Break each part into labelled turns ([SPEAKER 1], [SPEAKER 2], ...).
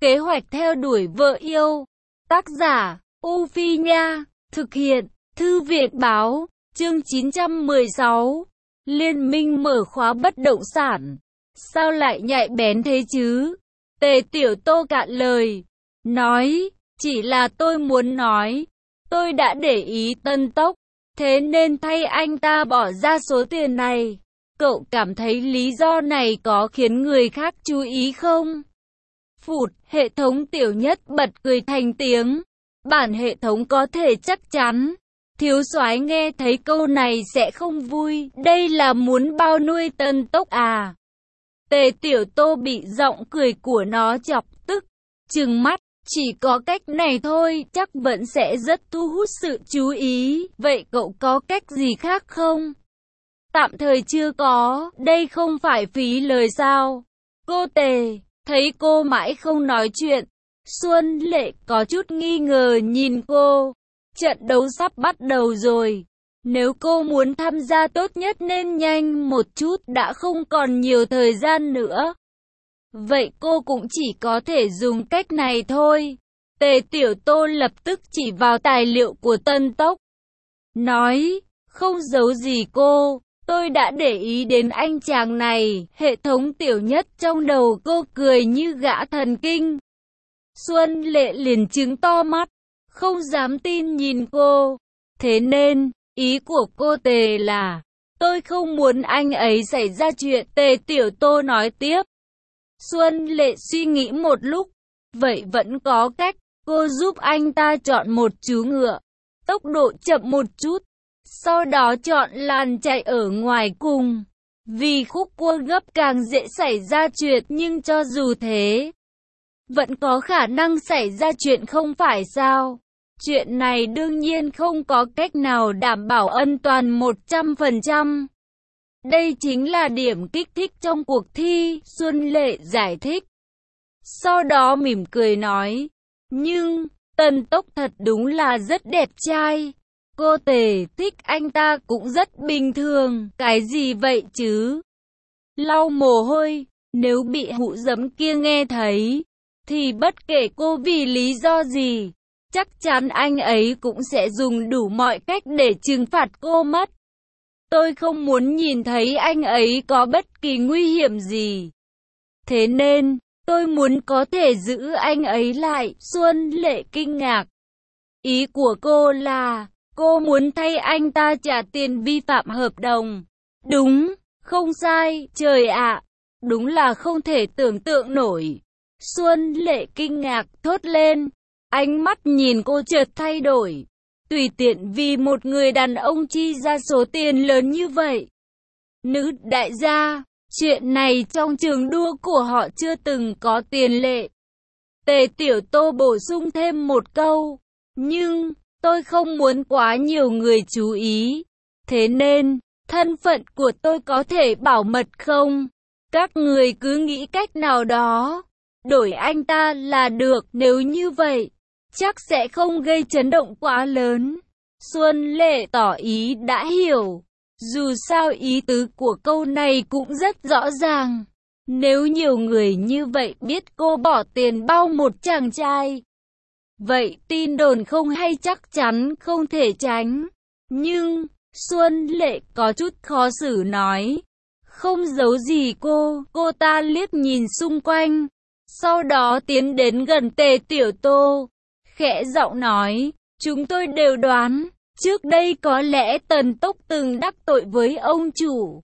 [SPEAKER 1] Kế hoạch theo đuổi vợ yêu. Tác giả, U Phi Nha. Thực hiện, Thư viện Báo. Chương 916. Liên minh mở khóa bất động sản. Sao lại nhạy bén thế chứ? Tề Tiểu Tô cạn lời. Nói, chỉ là tôi muốn nói. Tôi đã để ý Tân Tốc. Thế nên thay anh ta bỏ ra số tiền này. Cậu cảm thấy lý do này có khiến người khác chú ý không? Phụt, hệ thống Tiểu Nhất bật cười thành tiếng. Bản hệ thống có thể chắc chắn. Thiếu soái nghe thấy câu này sẽ không vui. Đây là muốn bao nuôi Tân Tốc à? Tề Tiểu Tô bị giọng cười của nó chọc tức. Trừng mắt, chỉ có cách này thôi, chắc vẫn sẽ rất thu hút sự chú ý. Vậy cậu có cách gì khác không? Tạm thời chưa có, đây không phải phí lời sao? Cô Tề, thấy cô mãi không nói chuyện. Xuân Lệ có chút nghi ngờ nhìn cô. Trận đấu sắp bắt đầu rồi. Nếu cô muốn tham gia tốt nhất nên nhanh một chút, đã không còn nhiều thời gian nữa. Vậy cô cũng chỉ có thể dùng cách này thôi. Tề Tiểu Tô lập tức chỉ vào tài liệu của Tân Tốc. Nói, không giấu gì cô, tôi đã để ý đến anh chàng này. Hệ thống Tiểu Nhất trong đầu cô cười như gã thần kinh. Xuân Lệ liền trừng to mắt, không dám tin nhìn cô. Thế nên, ý của cô Tề là, tôi không muốn anh ấy xảy ra chuyện. Tề Tiểu Tô nói tiếp. Xuân Lệ suy nghĩ một lúc, vậy vẫn có cách. Cô giúp anh ta chọn một chú ngựa, tốc độ chậm một chút, sau đó chọn làn chạy ở ngoài cùng. Vì khúc cua gấp càng dễ xảy ra chuyện, nhưng cho dù thế, vẫn có khả năng xảy ra chuyện không phải sao? Chuyện này đương nhiên không có cách nào đảm bảo an toàn 100%. Đây chính là điểm kích thích trong cuộc thi, Xuân Lệ giải thích. Sau đó mỉm cười nói, nhưng, Tân Tốc thật đúng là rất đẹp trai. Cô Tề thích anh ta cũng rất bình thường, cái gì vậy chứ? Lau mồ hôi, nếu bị hụ dẫm kia nghe thấy, thì bất kể cô vì lý do gì, chắc chắn anh ấy cũng sẽ dùng đủ mọi cách để trừng phạt cô mất. Tôi không muốn nhìn thấy anh ấy có bất kỳ nguy hiểm gì. Thế nên, tôi muốn có thể giữ anh ấy lại. Xuân Lệ kinh ngạc. Ý của cô là, cô muốn thay anh ta trả tiền vi phạm hợp đồng. Đúng, không sai, trời ạ. Đúng là không thể tưởng tượng nổi. Xuân Lệ kinh ngạc thốt lên. Ánh mắt nhìn cô chợt thay đổi. Tùy tiện vì một người đàn ông chi ra số tiền lớn như vậy. Nữ đại gia, chuyện này trong trường đua của họ chưa từng có tiền lệ. Tề Tiểu Tô bổ sung thêm một câu. Nhưng, tôi không muốn quá nhiều người chú ý. Thế nên, thân phận của tôi có thể bảo mật không? Các người cứ nghĩ cách nào đó. Đổi anh ta là được, nếu như vậy, chắc sẽ không gây chấn động quá lớn. Xuân Lệ tỏ ý đã hiểu. Dù sao ý tứ của câu này cũng rất rõ ràng. Nếu nhiều người như vậy biết cô bỏ tiền bao một chàng trai, vậy tin đồn không hay chắc chắn không thể tránh. Nhưng, Xuân Lệ có chút khó xử nói. Không giấu gì cô ta liếc nhìn xung quanh. Sau đó tiến đến gần Tề Tiểu Tô, khẽ giọng nói, chúng tôi đều đoán, trước đây có lẽ Tân Tốc từng đắc tội với ông chủ.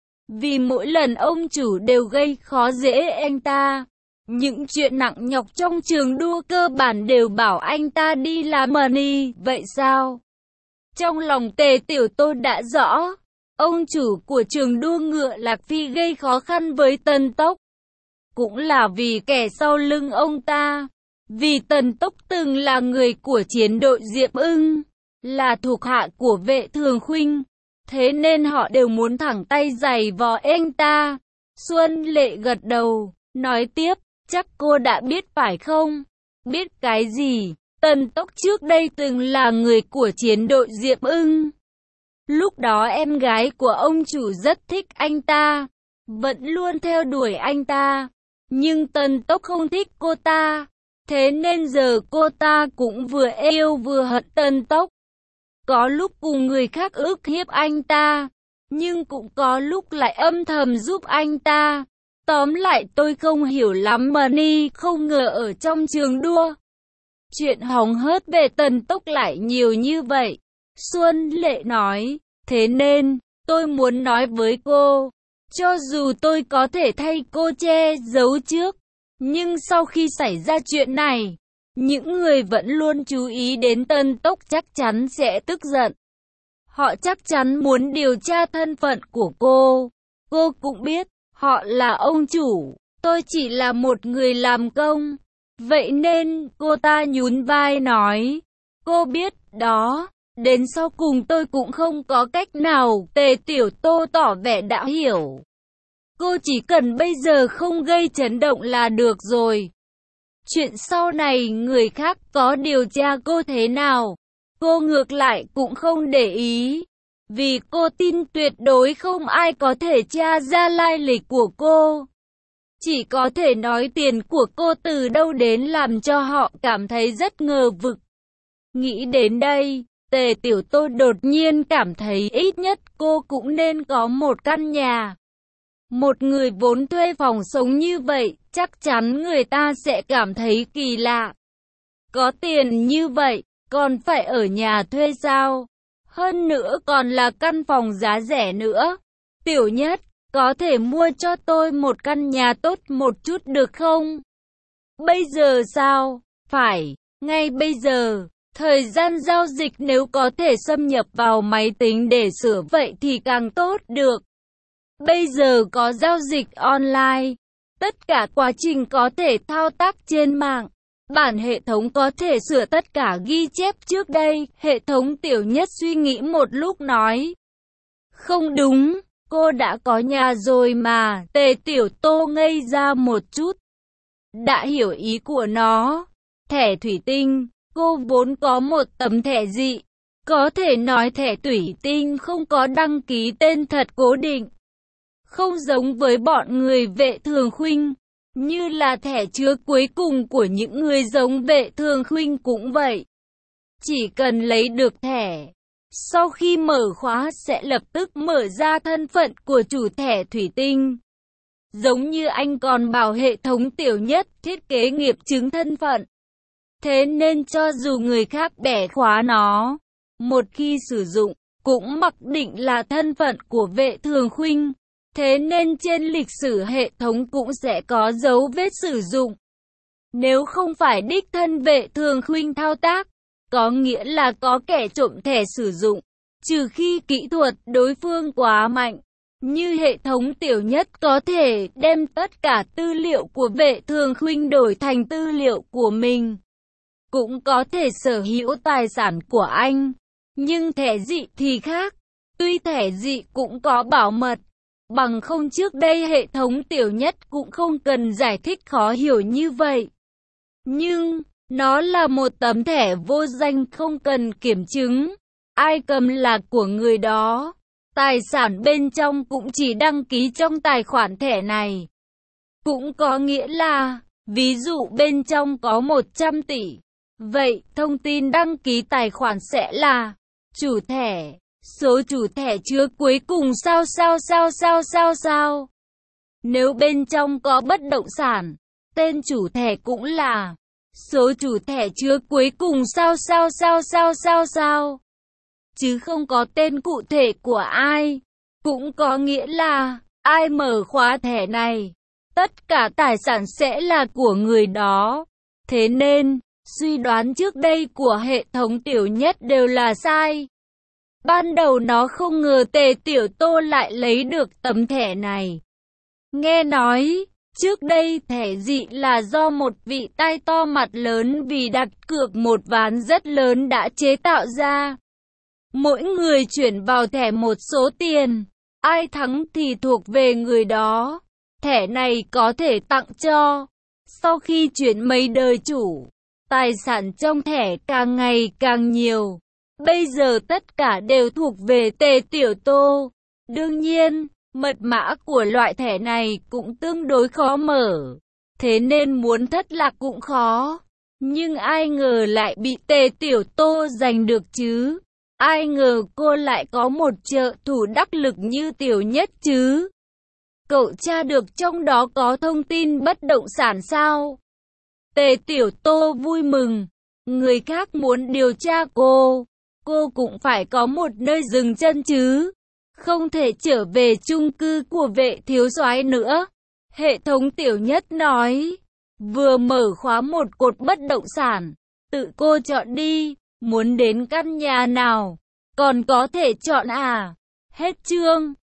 [SPEAKER 1] Vì mỗi lần ông chủ đều gây khó dễ anh ta. Những chuyện nặng nhọc trong trường đua cơ bản đều bảo anh ta đi làm money, vậy sao? Trong lòng Tề Tiểu Tô đã rõ, ông chủ của trường đua ngựa Lạc Phi gây khó khăn với Tân Tốc. Cũng là vì kẻ sau lưng ông ta. Vì Tân Tốc từng là người của chiến đội Diệp Ưng, là thuộc hạ của Vệ Thường Khuynh. Thế nên họ đều muốn thẳng tay giày vò anh ta. Xuân Lệ gật đầu, nói tiếp, chắc cô đã biết phải không? Biết cái gì? Tân Tốc trước đây từng là người của chiến đội Diệp Ưng. Lúc đó em gái của ông chủ rất thích anh ta, vẫn luôn theo đuổi anh ta. Nhưng Tân Tốc không thích cô ta. Thế nên giờ cô ta cũng vừa yêu vừa hận Tân Tốc. Có lúc cùng người khác ức hiếp anh ta, nhưng cũng có lúc lại âm thầm giúp anh ta. Tóm lại tôi không hiểu lắm mà Ni không ngờ ở trong trường đua. Chuyện hóng hớt về Tân Tốc lại nhiều như vậy. Xuân Lệ nói, thế nên, tôi muốn nói với cô, cho dù tôi có thể thay cô che giấu trước, nhưng sau khi xảy ra chuyện này, những người vẫn luôn chú ý đến Tân Tốc chắc chắn sẽ tức giận. Họ chắc chắn muốn điều tra thân phận của cô. Cô cũng biết, họ là ông chủ, tôi chỉ là một người làm công. Vậy nên, cô ta nhún vai nói, cô biết đó, đến sau cùng tôi cũng không có cách nào. Tề Tiểu Tô tỏ vẻ đã hiểu. Cô chỉ cần bây giờ không gây chấn động là được rồi. Chuyện sau này người khác có điều tra cô thế nào, cô ngược lại cũng không để ý. Vì cô tin tuyệt đối không ai có thể tra ra lai lịch của cô. Chỉ có thể nói tiền của cô từ đâu đến làm cho họ cảm thấy rất ngờ vực. Nghĩ đến đây, Tề Tiểu Tô đột nhiên cảm thấy ít nhất cô cũng nên có một căn nhà. Một người vốn thuê phòng sống như vậy, chắc chắn người ta sẽ cảm thấy kỳ lạ. Có tiền như vậy, còn phải ở nhà thuê sao? Hơn nữa còn là căn phòng giá rẻ nữa. Tiểu Nhất, có thể mua cho tôi một căn nhà tốt một chút được không? Bây giờ sao? Phải, ngay bây giờ. Thời gian giao dịch nếu có thể xâm nhập vào máy tính để sửa vậy thì càng tốt được. Bây giờ có giao dịch online. Tất cả quá trình có thể thao tác trên mạng. Bản hệ thống có thể sửa tất cả ghi chép trước đây. Hệ thống Tiểu Nhất suy nghĩ một lúc nói. Không đúng, cô đã có nhà rồi mà. Tề Tiểu Tô ngây ra một chút. Đã hiểu ý của nó. Thẻ thủy tinh, cô vốn có một tấm thẻ dị. Có thể nói thẻ thủy tinh không có đăng ký tên thật cố định. Không giống với bọn người Vệ Thường Khuynh. Như là thẻ chứa cuối cùng của những người giống Vệ Thường Khuynh cũng vậy. Chỉ cần lấy được thẻ, sau khi mở khóa sẽ lập tức mở ra thân phận của chủ thẻ thủy tinh. Giống như anh còn bảo hệ thống Tiểu Nhất thiết kế nghiệp chứng thân phận. Thế nên cho dù người khác bẻ khóa nó, một khi sử dụng, cũng mặc định là thân phận của Vệ Thường Khuynh. Thế nên trên lịch sử hệ thống cũng sẽ có dấu vết sử dụng. Nếu không phải đích thân Vệ Thường Khuynh thao tác, có nghĩa là có kẻ trộm thẻ sử dụng, trừ khi kỹ thuật đối phương quá mạnh. Như hệ thống Tiểu Nhất có thể đem tất cả tư liệu của Vệ Thường Khuynh đổi thành tư liệu của mình. Cũng có thể sở hữu tài sản của anh. Nhưng thẻ dị thì khác. Tuy thẻ dị cũng có bảo mật. Bằng không trước đây hệ thống Tiểu Nhất cũng không cần giải thích khó hiểu như vậy. Nhưng, nó là một tấm thẻ vô danh không cần kiểm chứng. Ai cầm là của người đó. Tài sản bên trong cũng chỉ đăng ký trong tài khoản thẻ này. Cũng có nghĩa là, ví dụ bên trong có 100 tỷ. Vậy, thông tin đăng ký tài khoản sẽ là chủ thẻ. Số chủ thẻ chứa cuối cùng sao. Nếu bên trong có bất động sản, tên chủ thẻ cũng là số chủ thẻ chứa cuối cùng sao. Chứ không có tên cụ thể của ai. Cũng có nghĩa là, ai mở khóa thẻ này, tất cả tài sản sẽ là của người đó. Thế nên, suy đoán trước đây của hệ thống Tiểu Nhất đều là sai. Ban đầu nó không ngờ Tề Tiểu Tô lại lấy được tấm thẻ này. Nghe nói, trước đây thẻ dị là do một vị tai to mặt lớn vì đặt cược một ván rất lớn đã chế tạo ra. Mỗi người chuyển vào thẻ một số tiền, ai thắng thì thuộc về người đó. Thẻ này có thể tặng cho. Sau khi chuyển mấy đời chủ, tài sản trong thẻ càng ngày càng nhiều. Bây giờ tất cả đều thuộc về Tề Tiểu Tô. Đương nhiên, mật mã của loại thẻ này cũng tương đối khó mở. thế nên muốn thất lạc cũng khó. Nhưng ai ngờ lại bị Tề Tiểu Tô giành được chứ. Ai ngờ cô lại có một trợ thủ đắc lực như Tiểu Nhất chứ. Cậu tra được trong đó có thông tin bất động sản sao? Tề Tiểu Tô vui mừng. Người khác muốn điều tra cô cũng phải có một nơi dừng chân chứ. Không thể trở về chung cư của Vệ thiếu soái nữa. Hệ thống Tiểu Nhất nói. Vừa mở khóa một cột bất động sản. Tự cô chọn đi. Muốn đến căn nhà nào? Còn có thể chọn à? Hết chương.